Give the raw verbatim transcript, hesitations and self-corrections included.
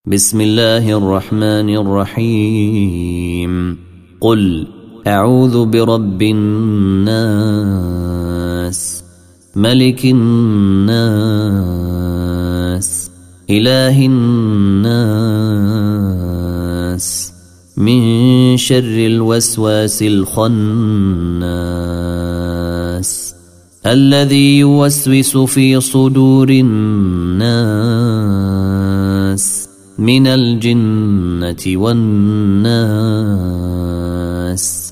بسم الله الرحمن الرحيم. قل أعوذ برب الناس ملك الناس إله الناس من شر الوسواس الخناس الذي يوسوس في صدور الناس من الجنة والناس.